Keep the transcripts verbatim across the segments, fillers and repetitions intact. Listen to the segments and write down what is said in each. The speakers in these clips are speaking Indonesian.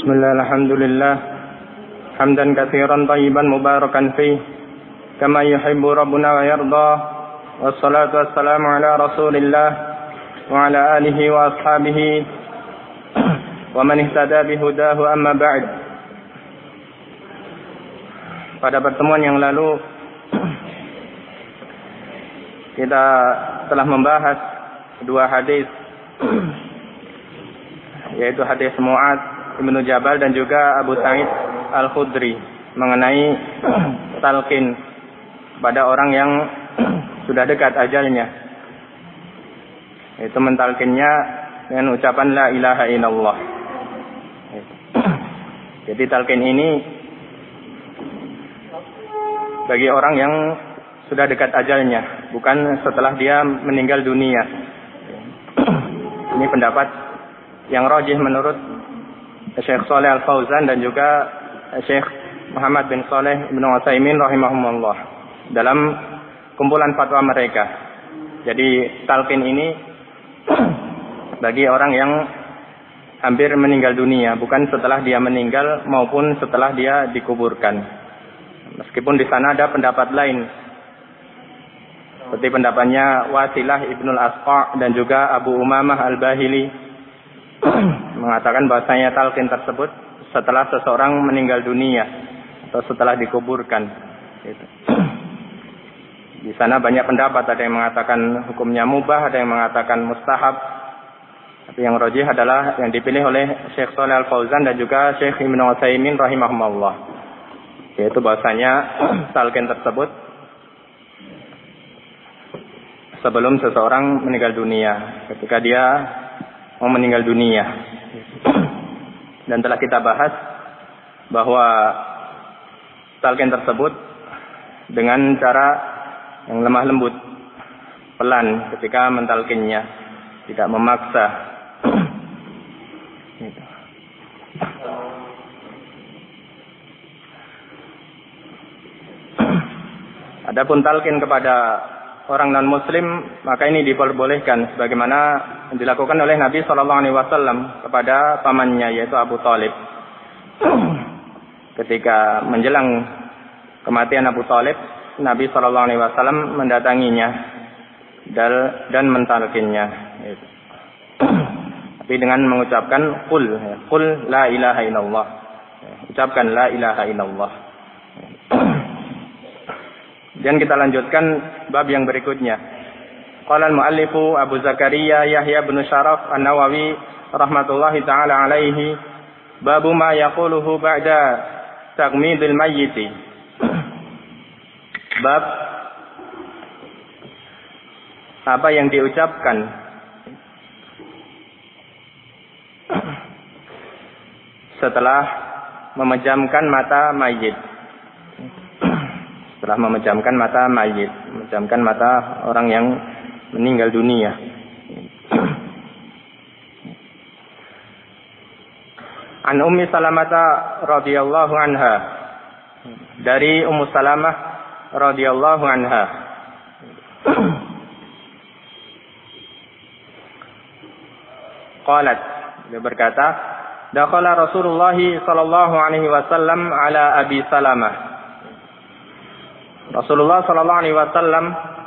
Bismillah, alhamdulillah. Hamdan katsiran thayyiban mubarakan fi kama yuhibbu rabbuna wa yarda. Wassalatu wassalamu ala Rasulillah wa ala alihi wa ashabihi wa man ihtada bihudahu, amma ba'd. Pada pertemuan yang lalu kita telah membahas dua hadis, yaitu hadis Mu'adz Ibnu Jabal dan juga Abu Sa'id Al-Khudri mengenai talqin pada orang yang sudah dekat ajalnya, yaitu mentalkinnya dengan ucapan la ilaha illallah. Jadi talqin ini bagi orang yang sudah dekat ajalnya, bukan setelah dia meninggal dunia. Ini pendapat yang rajih menurut Syekh Shalih Al-Fauzan dan juga Syekh Muhammad bin Shalih Ibnu Utsaimin rahimahumullah dalam kumpulan fatwa mereka. Jadi talqin ini bagi orang yang hampir meninggal dunia, bukan setelah dia meninggal maupun setelah dia dikuburkan. Meskipun di sana ada pendapat lain, seperti pendapatnya Wasilah Ibnul Asqa dan juga Abu Umamah Al-Bahili mengatakan bahasanya talqin tersebut setelah seseorang meninggal dunia atau setelah dikuburkan. Gitu. Di sana banyak pendapat, ada yang mengatakan hukumnya mubah, ada yang mengatakan mustahab. Tapi yang rajih adalah yang dipilih oleh Syekh Shalih Al-Fauzan dan juga Syekh Ibnu Utsaimin rahimahumullah, yaitu bahasanya talqin tersebut sebelum seseorang meninggal dunia, ketika dia mau meninggal dunia. Dan telah kita bahas bahwa talqin tersebut dengan cara yang lemah lembut, pelan ketika mentalkinnya, tidak memaksa. Adapun talqin kepada orang non muslim, maka ini diperbolehkan sebagaimana dilakukan oleh Nabi sallallahu alaihi wasallam kepada pamannya, yaitu Abu Thalib. Ketika menjelang kematian Abu Thalib, Nabi sallallahu alaihi wasallam mendatanginya dan mentalkinnya, tapi dengan mengucapkan qul qul la ilaha illallah, ucapkan la ilaha illallah. Dan kita lanjutkan bab yang berikutnya. Qala al-muallifu Abu Zakaria Yahya bin Syaraf An-Nawawi rahmatullahi taala alaihi, babu ma yaquluhu ba'da tagmidil mayyit. Bab apa yang diucapkan setelah memejamkan mata mayit. Setelah memejamkan mata mayit, memejamkan mata orang yang meninggal dunia. An Ummi Salamah radhiyallahu anha, dari Ummu Salamah radhiyallahu anha, qalat, dia berkata, dakhala Rasulullah sallallahu alaihi wasallam ala Abi Salamah. Rasulullah sallallahu alaihi wasallam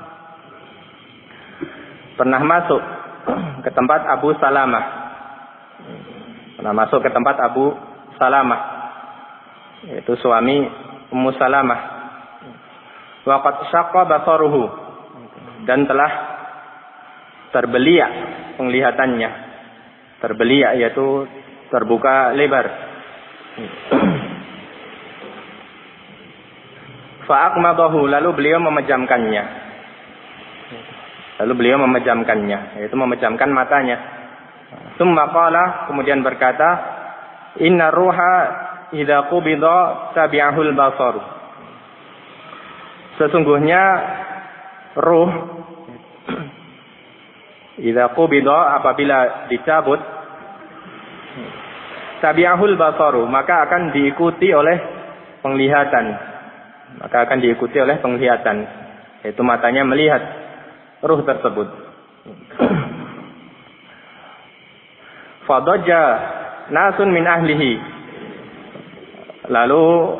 pernah masuk ke tempat Abu Salamah. Pernah masuk ke tempat Abu Salamah, yaitu suami Ummu Salamah. Wa qad syaqqa basaruhu, dan telah terbeliak penglihatannya. Terbeliak yaitu terbuka lebar. Fa'aqmadahu, lalu beliau memejamkannya. Lalu beliau memejamkannya, yaitu memejamkan matanya. Tsumma qala, kemudian berkata, inna ruha idza qubida tabi'ahul basar. Sesungguhnya ruh idza qubida, apabila dicabut, tabi'ahul basaru, maka akan diikuti oleh penglihatan. Maka akan diikuti oleh penglihatan, yaitu matanya melihat ruh tersebut. Fadajja nasun min ahlihi, Lalu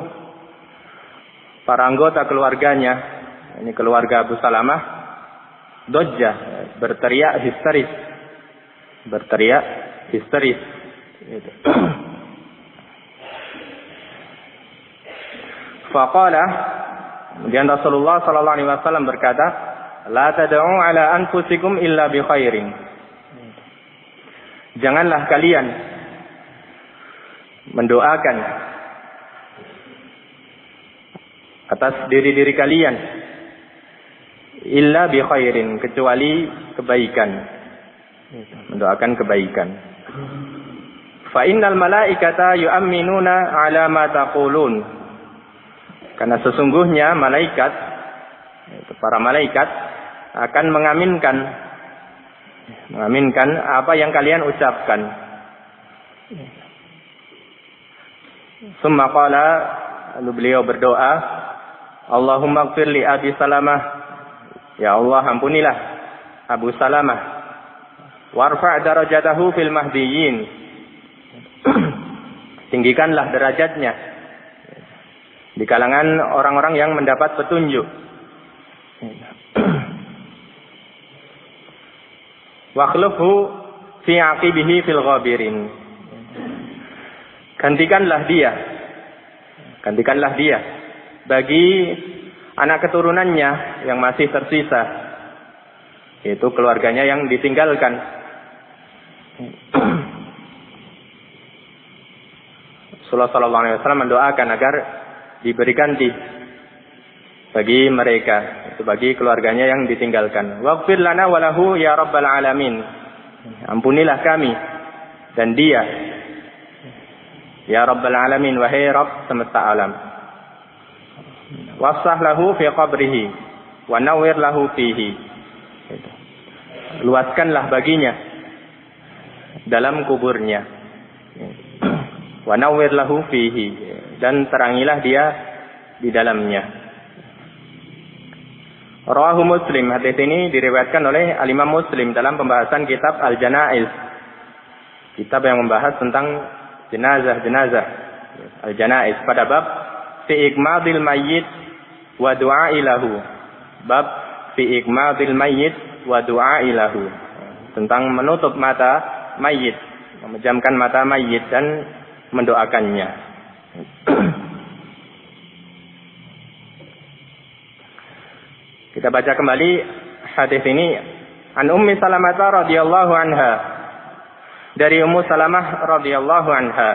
para anggota keluarganya, ini keluarga Abu Salamah, dojjah, berteriak histeris. Berteriak histeris. Gitu. Faqala, kemudian Rasulullah sallallahu alaihi wasallam berkata, "La tad'u ala anfusikum illa bi khairin." Janganlah kalian mendoakan atas diri-diri kalian illa bi khairin, kecuali kebaikan. Mendoakan kebaikan. Fa innal malaikata yu'minuna ala ma taqulun. Karena sesungguhnya malaikat, para malaikat akan mengaminkan mengaminkan apa yang kalian ucapkan. Summa qala, lalu beliau berdoa, Allahumma ighfir li Abi Salamah, ya Allah ampunilah Abu Salamah, warfa' darajatahu fil mahdiyyin, tinggikanlah derajatnya di kalangan orang-orang yang mendapat petunjuk. Wakhlufhu fi aqibihi fil ghabirin, gantikanlah dia gantikanlah dia bagi anak keturunannya yang masih tersisa, yaitu keluarganya yang ditinggalkan. Rasulullah sallallahu alaihi wasallam mendoakan agar diberi ganti bagi mereka, itu bagi keluarganya yang ditinggalkan. Waghfir lana wa lahu ya rabbal alamin, ampunilah kami dan dia ya rabbal alamin, wahai Rabb semesta alam. Wafsah lahu fi qabrihi wa nawwir lahu fihi, luaskanlah baginya dalam kuburnya, wa nawwir lahu fihi, dan terangilah dia di dalamnya. Rawahu Muslim, hadis ini diriwayatkan oleh Al-Imam Muslim dalam pembahasan kitab Al-Janaiz, kitab yang membahas tentang jenazah-jenazah, Al-Janaiz, pada bab fi ikmadil mayyit wa du'a'i lahu, bab fi ikmadil mayyit wa du'a'i lahu, tentang menutup mata mayit, memejamkan mata mayit dan mendoakannya. Kita baca kembali hadis ini. An Ummi Salamah radhiyallahu anha, dari Ummu Salamah radhiyallahu anha.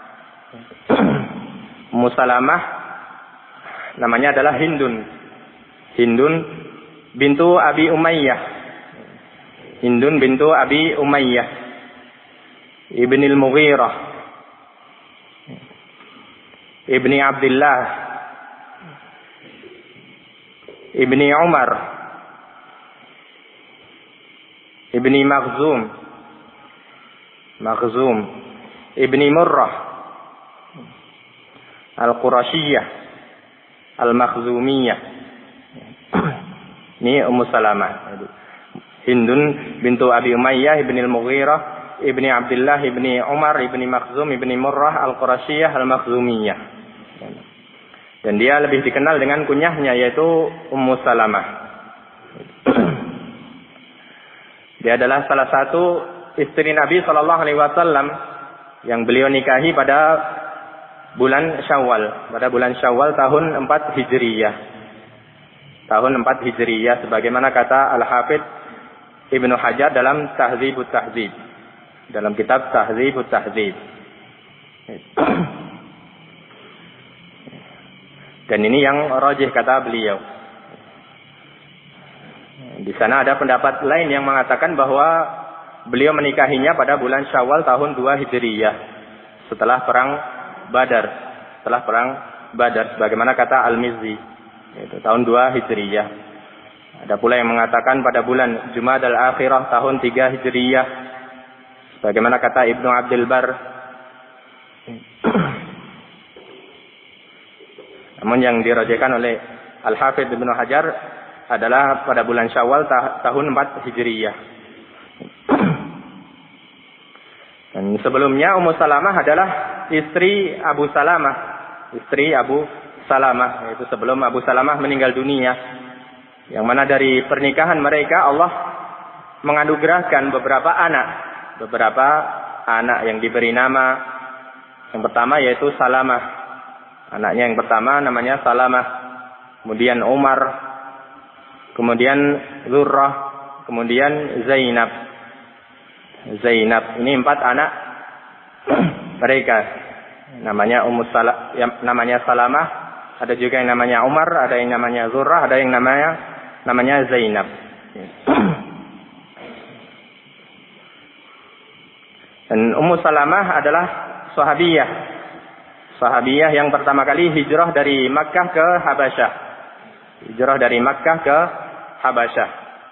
Ummu Salamah namanya adalah Hindun. Hindun bintu Abi Umayyah. Hindun bintu Abi Umayyah Ibnil Mughirah Ibni Abdullah Ibni Umar Ibni Makhzum Makhzum Ibni Murrah Al-Qurasyiyah Al-Makhzumiyah. Ini Ummu Salamah. Hindun bintu Abi Umayyah Ibni Al-Mughirah Ibni Abdullah Ibni Umar Ibni Makhzum Ibni Murrah Al-Qurasyiyah Al-Makhzumiyah. Dan dia lebih dikenal dengan kunyahnya, yaitu Ummu Salamah. Dia adalah salah satu istri Nabi Shallallahu Alaihi Wasallam yang beliau nikahi pada bulan Syawal, pada bulan Syawal tahun empat Hijriyah. Tahun empat Hijriyah, sebagaimana kata Al-Hafidz Ibnu Hajar dalam Tahdzibut Tahdzib, dalam kitab Tahdzibut Tahdzib. Dan ini yang rajih kata beliau. Di sana ada pendapat lain yang mengatakan bahwa beliau menikahinya pada bulan Syawal tahun dua Hijriyah, setelah perang Badar, setelah perang Badar, sebagaimana kata Al-Mizzi, yaitu tahun dua Hijriyah. Ada pula yang mengatakan pada bulan Jumadal Akhirah tahun tiga Hijriyah, sebagaimana kata Ibnu Abdul Bar. Namun yang dirajihkan oleh Al-Hafidz Ibnu Hajar adalah pada bulan Syawal ta- tahun empat Hijriyah. Dan sebelumnya Ummu Salamah adalah istri Abu Salamah, istri Abu Salamah, yaitu sebelum Abu Salamah meninggal dunia. Yang mana dari pernikahan mereka Allah menganugerahkan beberapa anak, beberapa anak yang diberi nama. Yang pertama yaitu Salamah. Anaknya yang pertama namanya Salamah. Kemudian Umar, kemudian Zurrah, kemudian Zainab. Zainab ini empat anak mereka. Namanya Ummu Salamah, namanya Salamah, ada juga yang namanya Umar, ada yang namanya Zurrah, ada yang namanya namanya Zainab. Dan Ummu Salamah adalah sahabiyah. Sahabiyah yang pertama kali hijrah dari Makkah ke Habasyah. Hijrah dari Makkah ke Habasyah.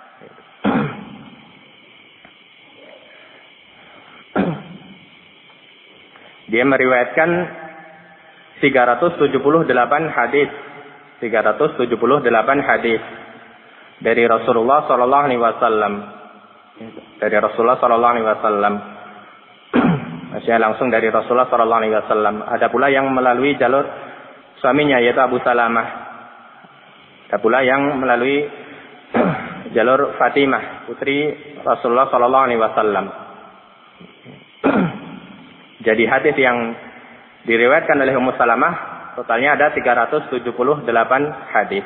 Dia meriwayatkan tiga ratus tujuh puluh delapan hadis. tiga ratus tujuh puluh delapan hadis dari Rasulullah sallallahu alaihi wasallam. Dari Rasulullah sallallahu alaihi wasallam. Maksudnya langsung dari Rasulullah sallallahu alaihi wasallam. Ada pula yang melalui jalur suaminya yaitu Abu Salamah. Ada pula yang melalui jalur Fatimah, putri Rasulullah sallallahu alaihi wasallam. Jadi hadis yang diriwayatkan oleh Ummu Salamah totalnya ada tiga ratus tujuh puluh delapan hadis.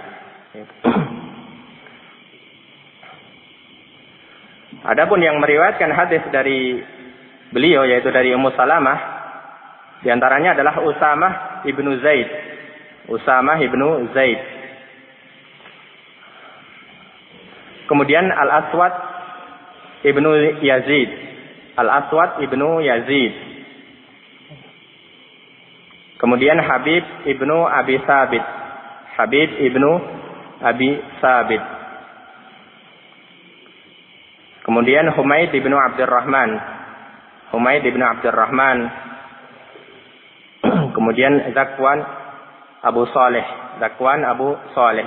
Adapun yang meriwayatkan hadis dari beliau yaitu dari Ummu Salamah, di antaranya adalah Usamah ibnu Zaid. Usamah ibnu Zaid. Kemudian Al-Aswad ibnu Yazid. Al-Aswad ibnu Yazid. Kemudian Habib ibnu Abi Sabit. Habib ibnu Abi Sabit. Kemudian Humaid ibnu Abdurrahman. Humaid ibnu Abdurrahman. Kemudian Zakwan Abu Saleh. Zakwan Abu Saleh.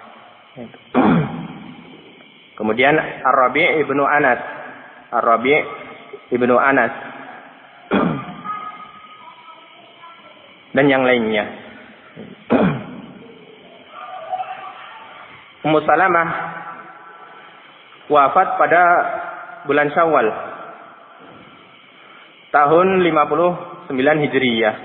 Kemudian Ar-Rabi' ibnu Anas. Ar-Rabi' ibnu Anas. Dan yang lainnya. Ummu Salamah wafat pada bulan Syawal tahun lima puluh sembilan Hijriyah.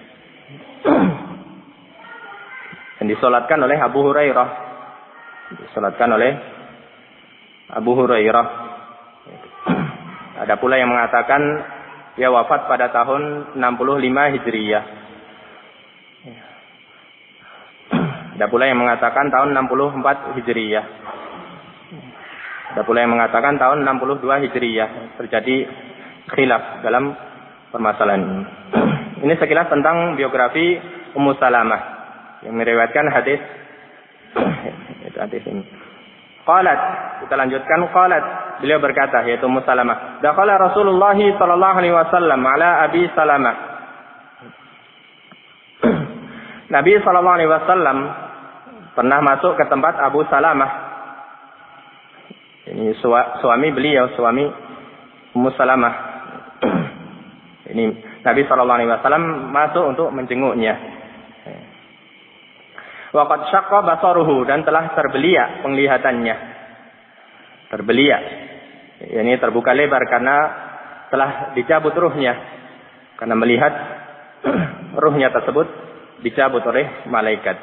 Dan disolatkan oleh Abu Hurairah. Disolatkan oleh Abu Hurairah. Ada pula yang mengatakan dia wafat pada tahun enam puluh lima Hijriyah. Ada pula yang mengatakan tahun enam puluh empat Hijriyah. Ada pula yang mengatakan tahun enam puluh dua Hijriyah. Terjadi khilaf dalam permasalahan ini. Ini sekilas tentang biografi Ummu Salamah yang meriwayatkan hadis itu hadis ini. Qalat, kita lanjutkan. Qalat, beliau berkata yaitu Ummu Salamah, dakhala Rasulullah sallallahu alaihi wasallam ala Abi Salamah. Nabi sallallahu alaihi wasallam pernah masuk ke tempat Abu Salamah. Ini suami beliau, suami Ummu Salamah. Ini Nabi sallallahu alaihi wasallam masuk untuk menjenguknya. Wa qad syaqqa basaruhu, dan telah terbeliak penglihatannya. Terbeliak. Ini terbuka lebar karena telah dicabut ruhnya. Karena melihat ruhnya tersebut dicabut oleh malaikat.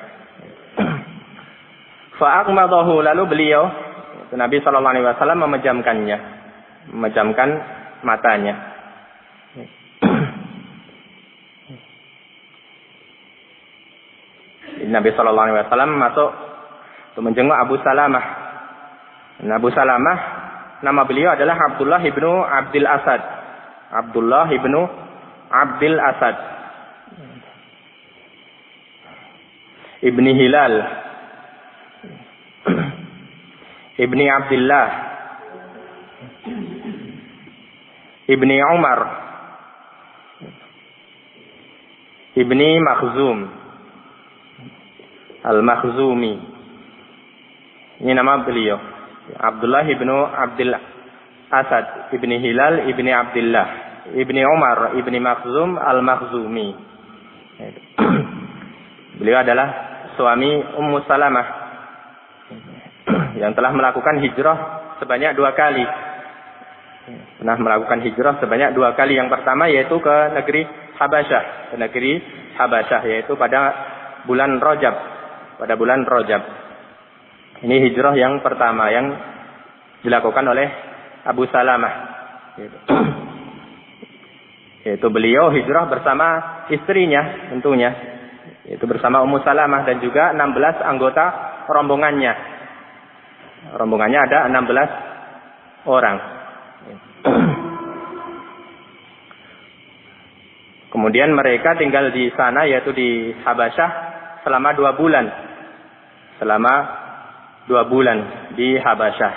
Fa'aqmadahu, lalu beliau Nabi sallallahu alaihi wasallam memejamkannya, memejamkan matanya. Nabi sallallahu alaihi wasallam masuk untuk menjenguk Abu Salamah. Dan Abu Salamah nama beliau adalah Abdullah ibnu Abdil Asad. Abdullah ibnu Abdil Asad. Ibni Hilal, Ibni Abdullah, Ibni Umar, Ibni Makhzum, Al-Makhzumi. Ini nama beliau. Abdullah ibnu Abdul Asad, Ibni Hilal, Ibni Abdullah, Ibni Umar, Ibni Makhzum, Al-Makhzumi. Beliau adalah suami Ummu Salamah yang telah melakukan hijrah sebanyak dua kali. Pernah melakukan hijrah sebanyak dua kali. Yang pertama yaitu ke negeri Habasyah, ke negeri Habasyah yaitu pada bulan Rajab, pada bulan Rajab. Ini hijrah yang pertama yang dilakukan oleh Abu Salamah. Yaitu beliau hijrah bersama istrinya tentunya, yaitu bersama Ummu Salamah dan juga enam belas anggota rombongannya. Rombongannya ada enam belas orang. Kemudian mereka tinggal di sana yaitu di Habasyah selama dua bulan. Selama dua bulan di Habasyah.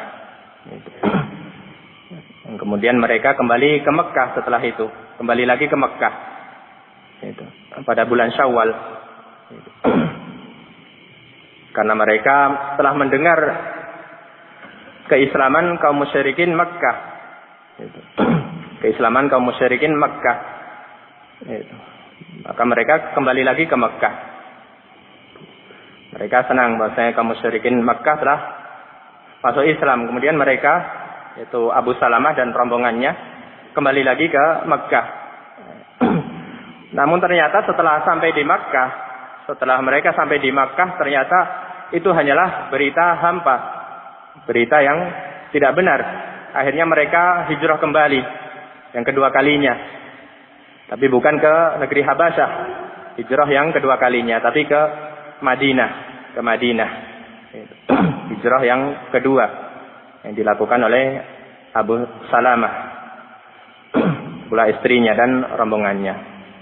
Kemudian mereka kembali ke Mekah setelah itu. Kembali lagi ke Mekah. Itu pada bulan Syawal. Karena mereka telah mendengar keislaman kaum musyrikin Mekah. Itu. Keislaman kaum musyrikin Mekah. Itu. Maka mereka kembali lagi ke Mekah. Mereka senang bahwasanya kaum musyrikin Mekah telah masuk Islam. Kemudian mereka, yaitu Abu Salamah dan rombongannya, kembali lagi ke Mekah. Namun ternyata setelah sampai di Mekah, setelah mereka sampai di Mekah, ternyata itu hanyalah berita hampa, berita yang tidak benar. Akhirnya mereka hijrah kembali yang kedua kalinya, tapi bukan ke negeri Habasyah, hijrah yang kedua kalinya, tapi ke Madinah, ke Madinah. Hijrah yang kedua yang dilakukan oleh Abu Salamah, pula istrinya dan rombongannya.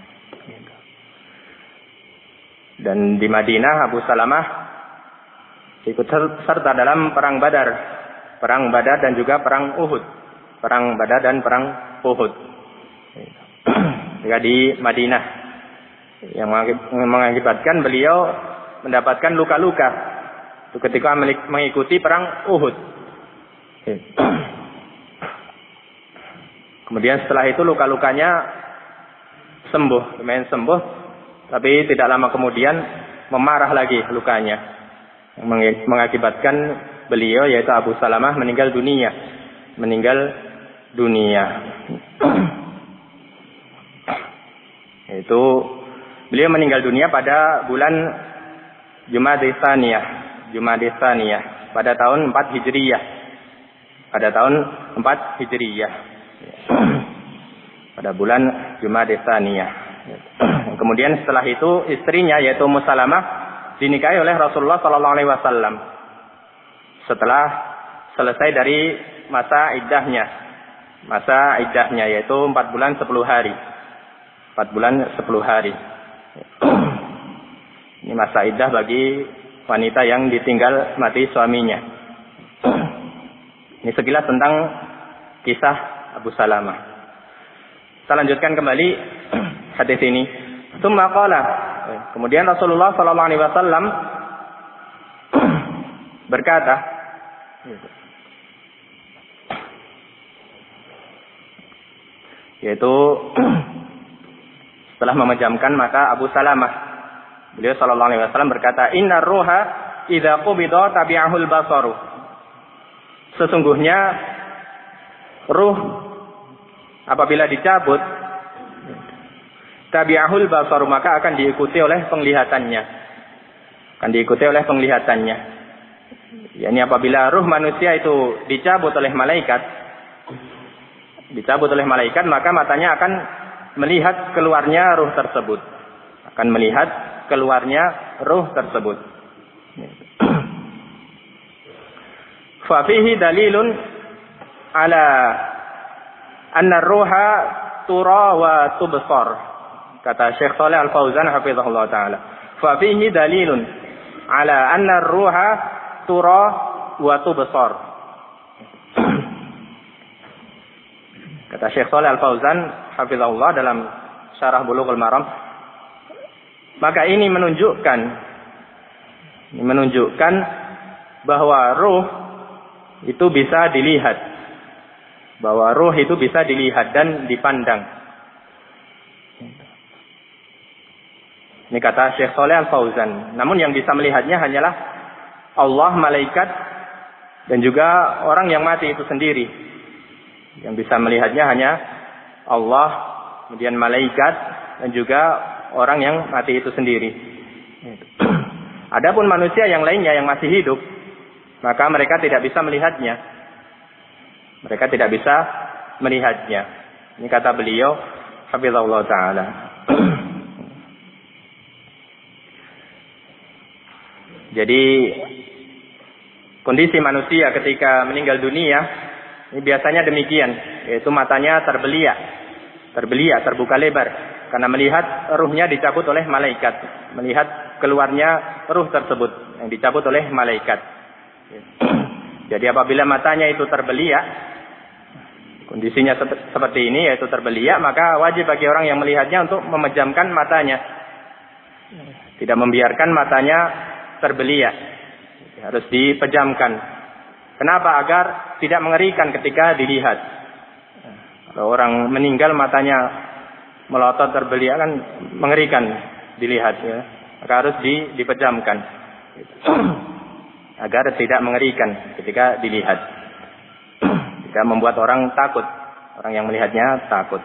Dan di Madinah Abu Salamah ikut serta dalam perang Badar, perang Badar dan juga perang Uhud, perang Badar dan perang Uhud. Jika di Madinah yang mengakibatkan beliau mendapatkan luka-luka itu ketika mengikuti perang Uhud. Kemudian setelah itu luka-lukanya sembuh, lumayan sembuh, tapi tidak lama kemudian memarah lagi lukanya, yang mengakibatkan beliau yaitu Abu Salamah meninggal dunia, meninggal dunia. Itu beliau meninggal dunia pada bulan Jumadil Tsaniyah, Jumadil Tsaniyah pada tahun empat Hijriyah. Pada tahun empat Hijriyah. Pada bulan Jumadil Tsaniyah. Kemudian setelah itu istrinya yaitu Ummu Salamah dinikahi oleh Rasulullah sallallahu alaihi wasallam. Setelah selesai dari masa iddahnya. Masa iddahnya yaitu empat bulan sepuluh hari. empat bulan sepuluh hari. Ini masa iddah bagi wanita yang ditinggal mati suaminya. Ini sekilas tentang kisah Abu Salamah. Kita lanjutkan kembali hadis ini. Tsumma qala, kemudian Rasulullah sallallahu alaihi wasallam berkata, yaitu setelah memejamkan mata Abu Salamah, beliau sallallahu alaihi wasallam berkata, "Innar ruha idza qubida tabi'ahul basaru." Sesungguhnya ruh apabila dicabut, tabi'ahul basaru, maka akan diikuti oleh penglihatannya. Akan diikuti oleh penglihatannya. Yani apabila ruh manusia itu dicabut oleh malaikat, dicabut oleh malaikat, maka matanya akan melihat keluarnya ruh tersebut. Akan melihat keluarnya ruh tersebut. Fa fihi dalilun ala anna ruha tura wa tubsar. Kata Syekh Shalih Al-Fauzan hafizahullah taala. Fa fihi dalilun ala anna ruha tura wa tubsar. Kata Syekh Shalih Al-Fauzan hafizahullah dalam Syarah Bulughul Maram, maka ini menunjukkan ini menunjukkan bahwa ruh itu bisa dilihat. Bahwa ruh itu bisa dilihat dan dipandang. Ini kata Syekh Shalih Al-Fauzan. Namun yang bisa melihatnya hanyalah Allah, malaikat, dan juga orang yang mati itu sendiri. Yang bisa melihatnya hanya Allah, kemudian malaikat, dan juga orang yang mati itu sendiri. Adapun manusia yang lainnya yang masih hidup, maka mereka tidak bisa melihatnya. Mereka tidak bisa melihatnya. Ini kata beliau, hafizahullah ta'ala. Jadi kondisi manusia ketika meninggal dunia ini biasanya demikian, yaitu matanya terbeliak, terbeliak, terbuka lebar, karena melihat ruhnya dicabut oleh malaikat, melihat keluarnya ruh tersebut yang dicabut oleh malaikat. Jadi apabila matanya itu terbeliak, kondisinya seperti ini, yaitu terbeliak, maka wajib bagi orang yang melihatnya untuk memejamkan matanya, tidak membiarkan matanya terbeliak, harus dipejamkan. Kenapa? Agar tidak mengerikan ketika dilihat. Kalau orang meninggal matanya melotot terbeliak kan mengerikan dilihat, ya. Maka harus dipejamkan agar tidak mengerikan ketika dilihat, tidak membuat orang takut, orang yang melihatnya takut.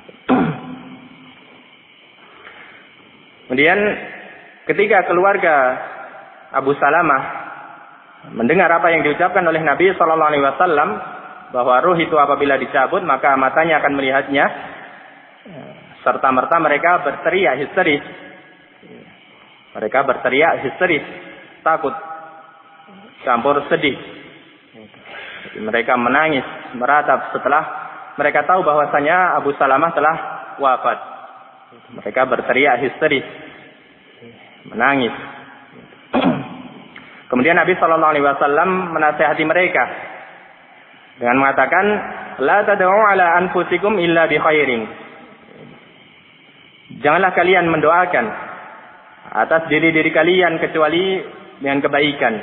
Kemudian ketika keluarga Abu Salamah mendengar apa yang diucapkan oleh Nabi Shallallahu Alaihi Wasallam, bahwa ruh itu apabila dicabut maka matanya akan melihatnya, serta merta mereka berteriak histeris. Mereka berteriak histeris, takut, campur sedih. Mereka menangis, meratap setelah mereka tahu bahwasanya Abu Salamah telah wafat. Mereka berteriak histeris, menangis. Kemudian Nabi Shallallahu Alaihi Wasallam menasihati mereka dengan mengatakan, la tad'u ala anfusikum illa bi khairin. Janganlah kalian mendoakan atas diri-diri kalian kecuali dengan kebaikan.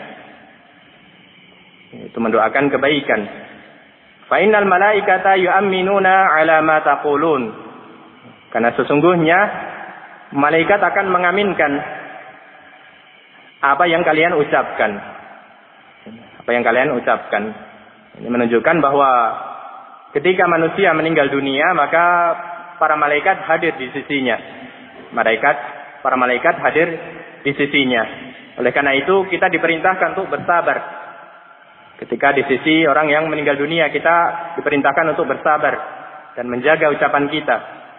Itu mendoakan kebaikan. Fa innal malaikata yu'minuna ala ma taqulun. Karena sesungguhnya malaikat akan mengaminkan apa yang kalian ucapkan. Apa yang kalian ucapkan. Ini menunjukkan bahwa ketika manusia meninggal dunia, maka para malaikat hadir di sisinya. Malaikat, para malaikat hadir di sisinya. Oleh karena itu kita diperintahkan untuk bersabar. Ketika di sisi orang yang meninggal dunia, kita diperintahkan untuk bersabar dan menjaga ucapan kita.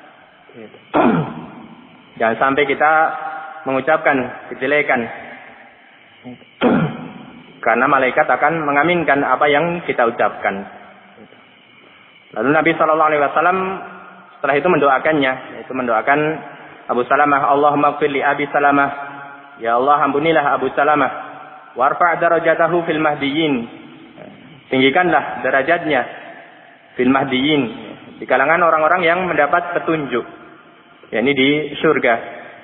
Jangan sampai kita mengucapkan kejelekan, karena malaikat akan mengaminkan apa yang kita ucapkan. Lalu Nabi Shallallahu Alaihi Wasallam setelah itu mendoakannya, yaitu mendoakan Abu Salamah, Allahumma ighfir li Abi Salamah, ya Allah ampunilah Abu Salamah, warfa' darajatahu fil mahdiyyin, tinggikanlah derajatnya fil mahdiyyin, di kalangan orang-orang yang mendapat petunjuk, yakni di surga.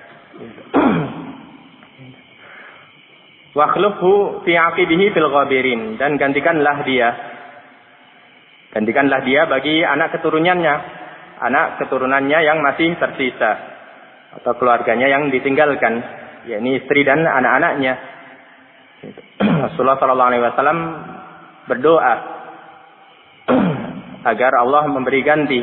Wakhlufhu fi aqibihi fil ghabirin, dan gantikanlah dia gantikanlah dia bagi anak keturunannya anak keturunannya yang masih tersisa atau keluarganya yang ditinggalkan, yakni istri dan anak-anaknya. Rasulullah sallallahu alaihi wasallam berdoa agar Allah memberi ganti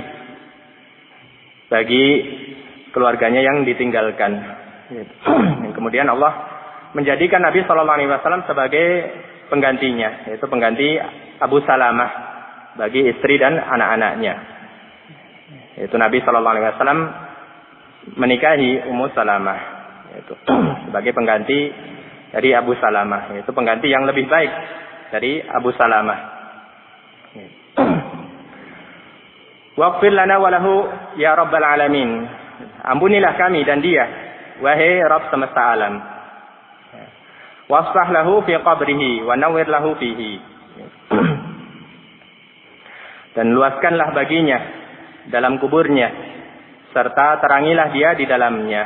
bagi keluarganya yang ditinggalkan. Kemudian Allah menjadikan Nabi Shallallahu Alaihi Wasallam sebagai penggantinya, yaitu pengganti Abu Salamah bagi istri dan anak-anaknya. Yaitu Nabi Shallallahu Alaihi Wasallam menikahi Ummu Salamah, yaitu sebagai pengganti dari Abu Salamah, yaitu pengganti yang lebih baik dari Abu Salamah. Waghfir lana wa lahu ya Rabbal Alamin. Ampunilah kami dan dia, wahai Rabb semesta alam. Wasfah lahu fi qabrihi wa nawwir lahu fihi. Dan luaskanlah baginya dalam kuburnya, serta terangilah dia di dalamnya.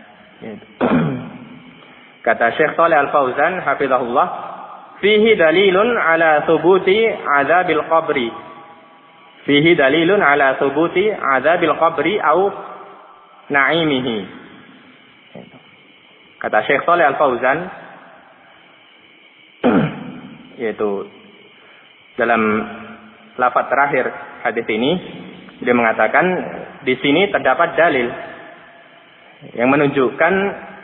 Kata Syekh Shalih Al-Fauzan hafizahullah, fihi dalilun ala thubuti azabil qabri. Fihi dalilun ala thubuti azabil qabri au na'imihi. Kata Syekh Shalih Al-Fauzan, yaitu dalam lafaz terakhir hadis ini, dia mengatakan di sini terdapat dalil yang menunjukkan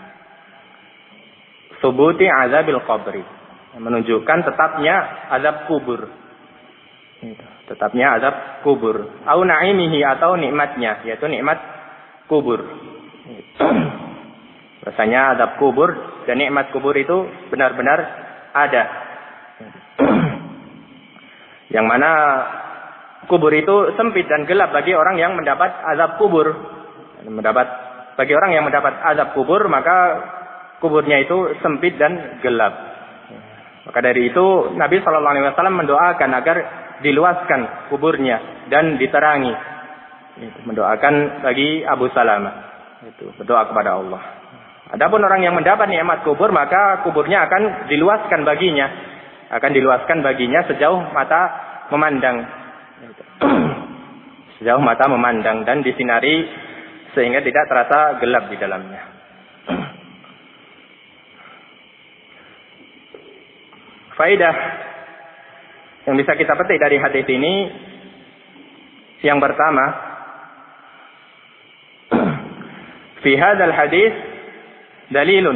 subuti azabil qabri, yang menunjukkan tetapnya azab kubur. Tetapnya azab kubur. Au na'imihi, atau nikmatnya, yaitu nikmat kubur. Rasanya azab kubur dan nikmat kubur itu benar-benar ada. Yang mana kubur itu sempit dan gelap bagi orang yang mendapat azab kubur. Mendapat bagi orang yang mendapat azab kubur, maka kuburnya itu sempit dan gelap. Maka dari itu Nabi shallallahu alaihi wasallam mendoakan agar diluaskan kuburnya dan diterangi. Itu, mendoakan bagi Abu Salamah. Itu berdoa kepada Allah. Adapun orang yang mendapat nikmat kubur, maka kuburnya akan diluaskan baginya, akan diluaskan baginya sejauh mata memandang, sejauh mata memandang dan disinari sehingga tidak terasa gelap di dalamnya. Faidah yang bisa kita petik dari hadis ini, yang pertama, fi hadzal hadis dalilun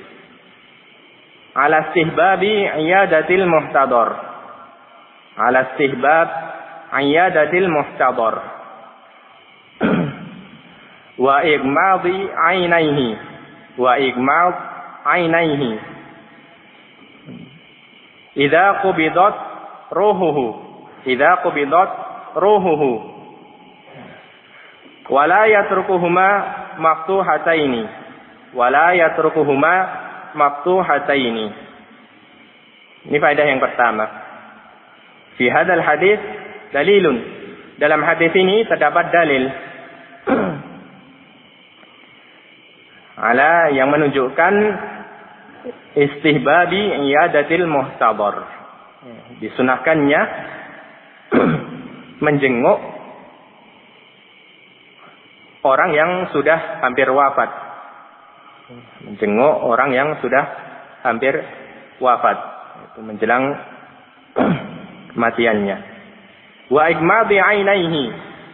ala istihbabi iyadatil muhtadar, ala istihbab iyadatil muhtadar wa igmadi ainaihi wa igmad ainaihi idza qubidat ruhuhu idza qubidat ruhuhu wala yatrukuhuma maftuhataini wala yatrukuhuma maftuhataini. Ini faedah yang pertama. Fi hadzal hadis dalilun, dalam hadis ini terdapat dalil ala, yang menunjukkan istihbabi iyadatil muhtadar, disunahkannya menjenguk orang yang sudah hampir wafat, menjenguk orang yang sudah hampir wafat, itu menjelang kematiannya. Wa igmadi ainaihi,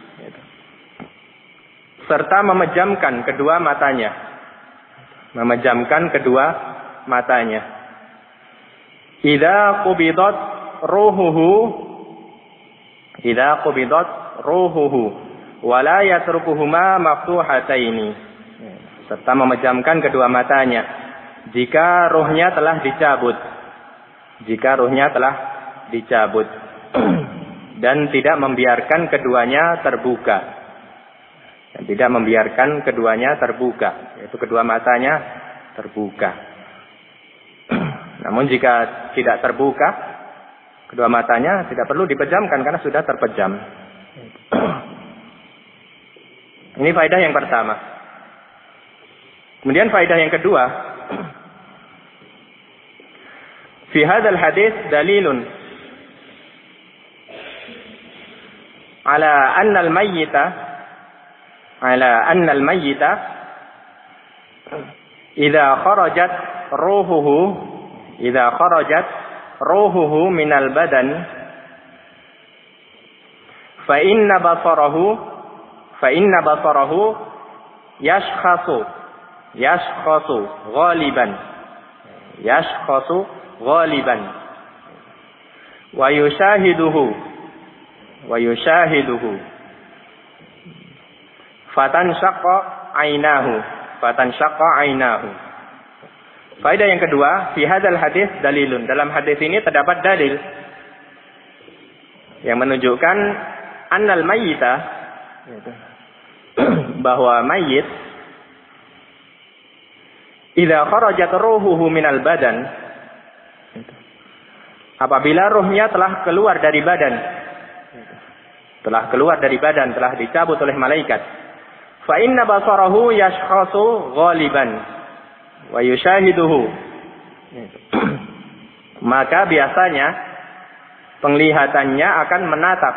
serta memejamkan kedua matanya, memejamkan kedua matanya. Idza qubidat ruhuhu, idza qubidat ruhuhu wala yatrukuhuma maftuhataini, serta memejamkan kedua matanya jika ruhnya telah dicabut, jika ruhnya telah dicabut dan tidak membiarkan keduanya terbuka, dan tidak membiarkan keduanya terbuka, yaitu kedua matanya terbuka. Namun jika tidak terbuka kedua matanya, tidak perlu dipejamkan karena sudah terpejam. Ini faedah yang pertama. Kemudian faedah yang kedua, fi hadzal hadis dalilun ala anna al-mayyita ala anna al-mayyita idza kharajat ruhuhu idza kharajat ruhuhu minal badan fa inna basarahu fa inna basarahu yashkhasu yashkhasu ghaliban yashkhasu ghaliban wa yushahiduhu wa yushahiduhu fatan syaqqa ainahu fatan syaqqa ainahu. Faedah yang kedua, fi hadzal hadis dalilun, dalam hadis ini terdapat dalil yang menunjukkan annal mayyita, bahwa mayit idza kharajat ruhuhu minal badan, apabila ruhnya telah keluar dari badan, telah keluar dari badan, telah dicabut oleh malaikat, fa inna basarahu yashkhasu ghaliban wa yushahiduhu, maka biasanya penglihatannya akan menatap,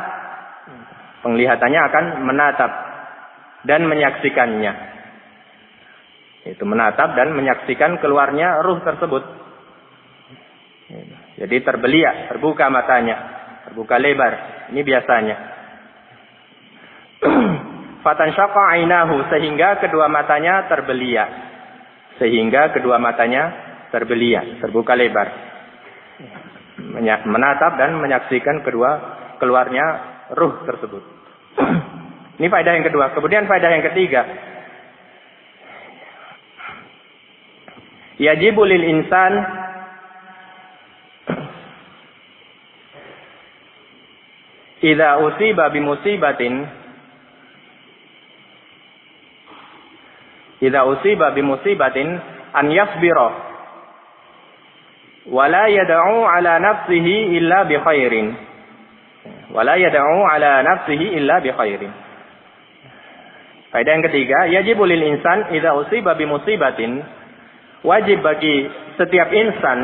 penglihatannya akan menatap dan menyaksikannya. Itu menatap dan menyaksikan keluarnya ruh tersebut. Jadi terbeliak, terbuka matanya, terbuka lebar. Ini biasanya. Fatansyaqa ainahu, sehingga kedua matanya terbeliak. Sehingga kedua matanya terbeliak, terbuka lebar. Menatap dan menyaksikan kedua keluarnya ruh tersebut. Ini faedah yang kedua. Kemudian faedah yang ketiga. Yajibu lil insan idza usiba bi musibatin idza usiba bi musibatin an yasbira wa la yad'u ala nafsihi illa bi khairin wa la yad'u ala nafsihi illa bi khairin. Faedah yang ketiga, yajibu lil insan idza usiba bi musibatin, wajib bagi setiap insan,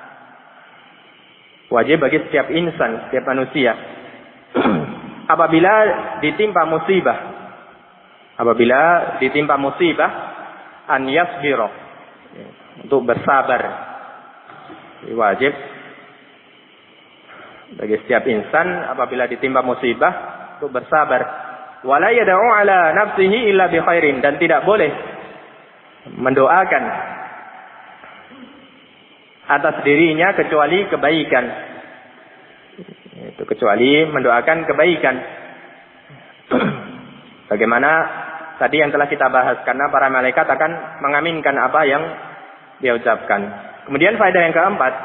wajib bagi setiap insan, setiap manusia, apabila ditimpa musibah, apabila ditimpa musibah, an yasbiro, untuk bersabar. Wajib bagi setiap insan apabila ditimpa musibah untuk bersabar. Wala yad'u ala nafsihi illa bi khairin, dan tidak boleh mendoakan atas dirinya kecuali kebaikan. Itu kecuali mendoakan kebaikan. Bagaimana tadi yang telah kita bahas, karena para malaikat akan mengaminkan apa yang dia ucapkan. Kemudian faedah yang keempat,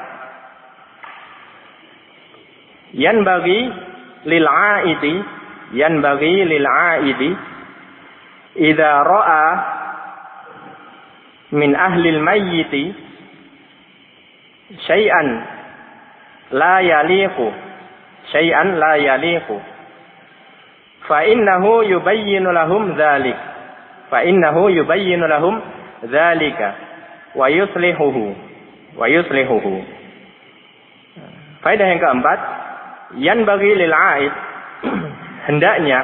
yan bagi lil aidi, yan bagi lil aidi idza ra'a min ahli al mayyiti syai'an la yaliqu syai'an la yaliqu fa innahu yubayyinu lahum dzalik fa innahu yubayyinu lahum dzalika wa yuslihuhu wa yuslihuhu. Faedah yang keempat, yan bagi lil aid, hendaknya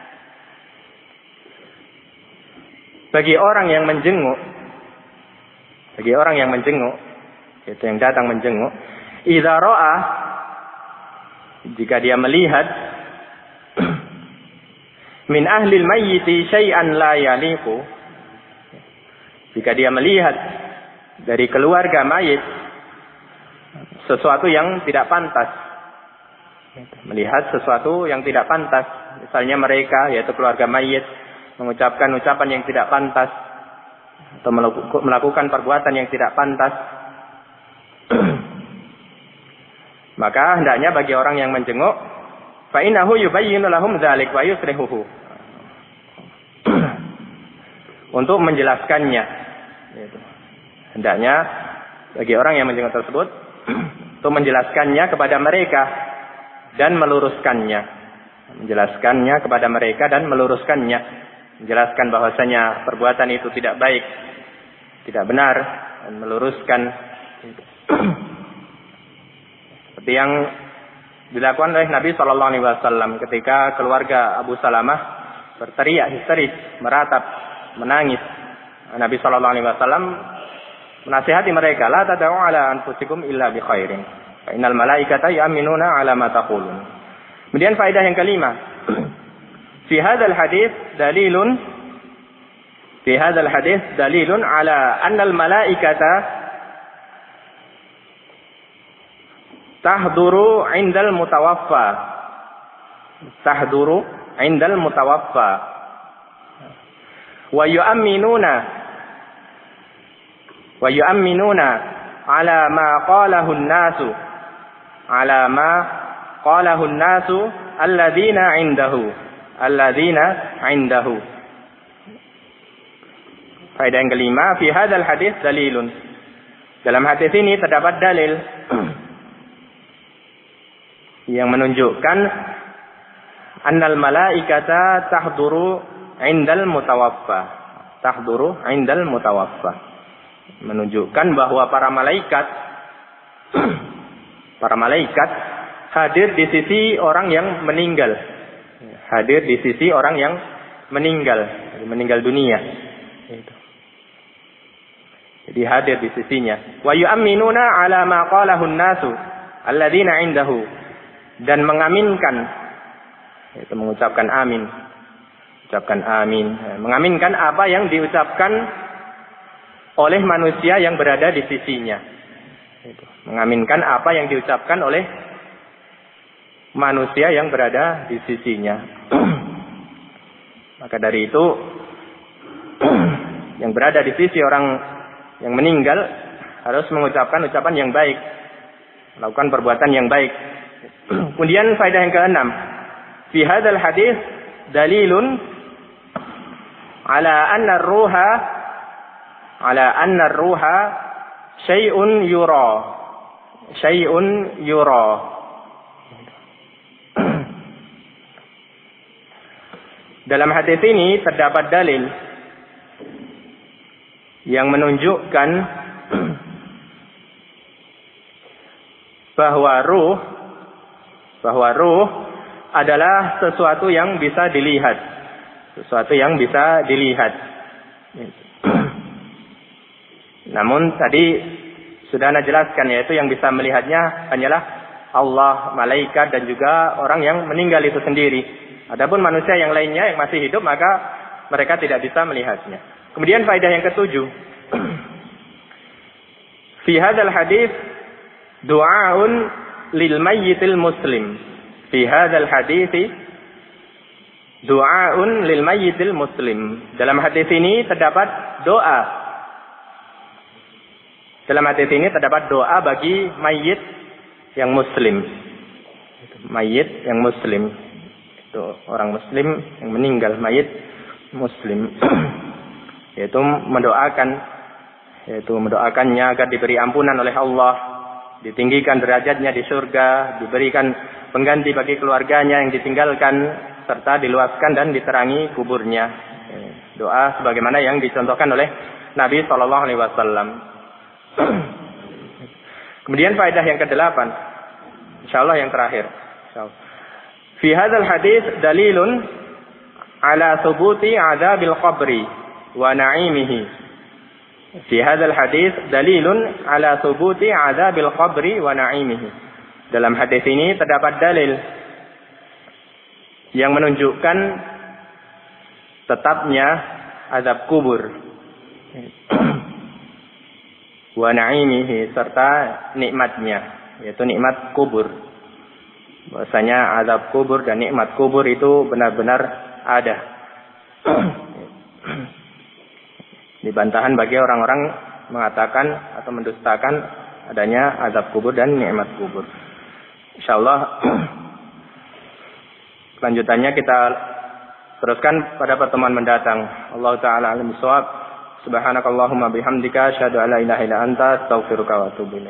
bagi orang yang menjenguk, bagi orang yang menjenguk, itu yang datang menjenguk, idza ra'a, jika dia melihat min ahlil mayyiti syai'an la yaliqu, jika dia melihat dari keluarga mayit sesuatu yang tidak pantas, melihat sesuatu yang tidak pantas, misalnya mereka, yaitu keluarga mayit, mengucapkan ucapan yang tidak pantas atau melakukan perbuatan yang tidak pantas, maka hendaknya bagi orang yang menjenguk, fa innahu yubayyinu lahum dzalik wa yusrihuhu, untuk menjelaskannya. Hendaknya bagi orang yang menjenguk tersebut untuk menjelaskannya kepada mereka dan meluruskannya, menjelaskannya kepada mereka dan meluruskannya, menjelaskan bahwasanya perbuatan itu tidak baik, tidak benar, dan meluruskan. Seperti yang dilakukan oleh Nabi Shallallahu Alaihi Wasallam ketika keluarga Abu Salamah berteriak histeris, meratap, menangis. Nabi Shallallahu Alaihi Wasallam menasihati mereka, la tad'u ala anfusikum illa bi khairin, fa innal malaikata ya'minuna ala ma taqulun. Kemudian faedah yang kelima, fi hadzal hadis dalilun fi hadzal hadis dalilun ala anna al malaikata tahduru 'indal mutawaffa, tahduru 'indal mutawaffa wa yu'minuna wa yu'minuna ala ma qalahu an-nasu ala ma qalahu an-nasu alladzina 'indahu alladzina 'indahu. Faedah yang kelima, fi hadzal hadis dalilun, dalam hadis ini terdapat dalil yang menunjukkan annal malaikata tahduru 'indal mutawaffa, tahduru 'indal mutawaffa, menunjukkan bahwa para malaikat para malaikat hadir di sisi orang yang meninggal, hadir di sisi orang yang meninggal, meninggal dunia. Jadi hadir di sisinya. Wa yu'minuna ala ma qalahu an-nasu alladzina 'indahu, dan mengaminkan, itu mengucapkan amin. Ucapkan amin. Mengaminkan apa yang diucapkan oleh manusia yang berada di sisinya. Mengaminkan apa yang diucapkan oleh manusia yang berada di sisinya. Maka dari itu, yang berada di sisi orang yang meninggal harus mengucapkan ucapan yang baik, melakukan perbuatan yang baik. Kemudian faedah yang keenam, fi hadzal hadis dalilun ala anna ar-ruha ala anna ar-ruha syai'un yura syai'un yura Dalam hadis ini terdapat dalil yang menunjukkan bahwa ruh bahwa ruh adalah sesuatu yang bisa dilihat, sesuatu yang bisa dilihat. Namun tadi sudah Anda jelaskan, yaitu yang bisa melihatnya hanyalah Allah, malaikat, dan juga orang yang meninggal itu sendiri. Adapun manusia yang lainnya yang masih hidup, maka mereka tidak bisa melihatnya. Kemudian faedah yang ketujuh, fi hadzal hadis du'aun lil mayyitil muslim. Fi hadzal hadis du'aun lil mayyitil muslim. Dalam hadis ini terdapat doa. Dalam hadis ini terdapat doa bagi mayit yang muslim. Mayit yang muslim. Itu orang muslim yang meninggal, mayit muslim. Yaitu mendoakan yaitu mendoakannya agar diberi ampunan oleh Allah, ditinggikan derajatnya di surga, diberikan pengganti bagi keluarganya yang ditinggalkan, serta diluaskan dan diterangi kuburnya. Doa sebagaimana yang dicontohkan oleh Nabi shallallahu alaihi wasallam. Kemudian faedah yang kedelapan, insyaallah yang terakhir. Insyaallah. Fi hadzal hadis dalilun ala thubuti adzabil qabri wa na'imihi. Fi hadzal hadis dalilun ala thubuti adzabil qabri wa na'imihi. Dalam hadis ini terdapat dalil yang menunjukkan tetapnya azab kubur wa na'imihi, serta nikmatnya, yaitu nikmat kubur. Bahwasanya azab kubur dan nikmat kubur itu benar-benar ada. Dibantahan bagi orang-orang mengatakan atau mendustakan adanya azab kubur dan nikmat kubur. Insyaallah lanjutannya kita teruskan pada pertemuan mendatang. Allah taala alim bissawab. Subhanakallahumma bihamdika asyhadu an la ilaha illa anta astaghfiruka wa atubu ilaik.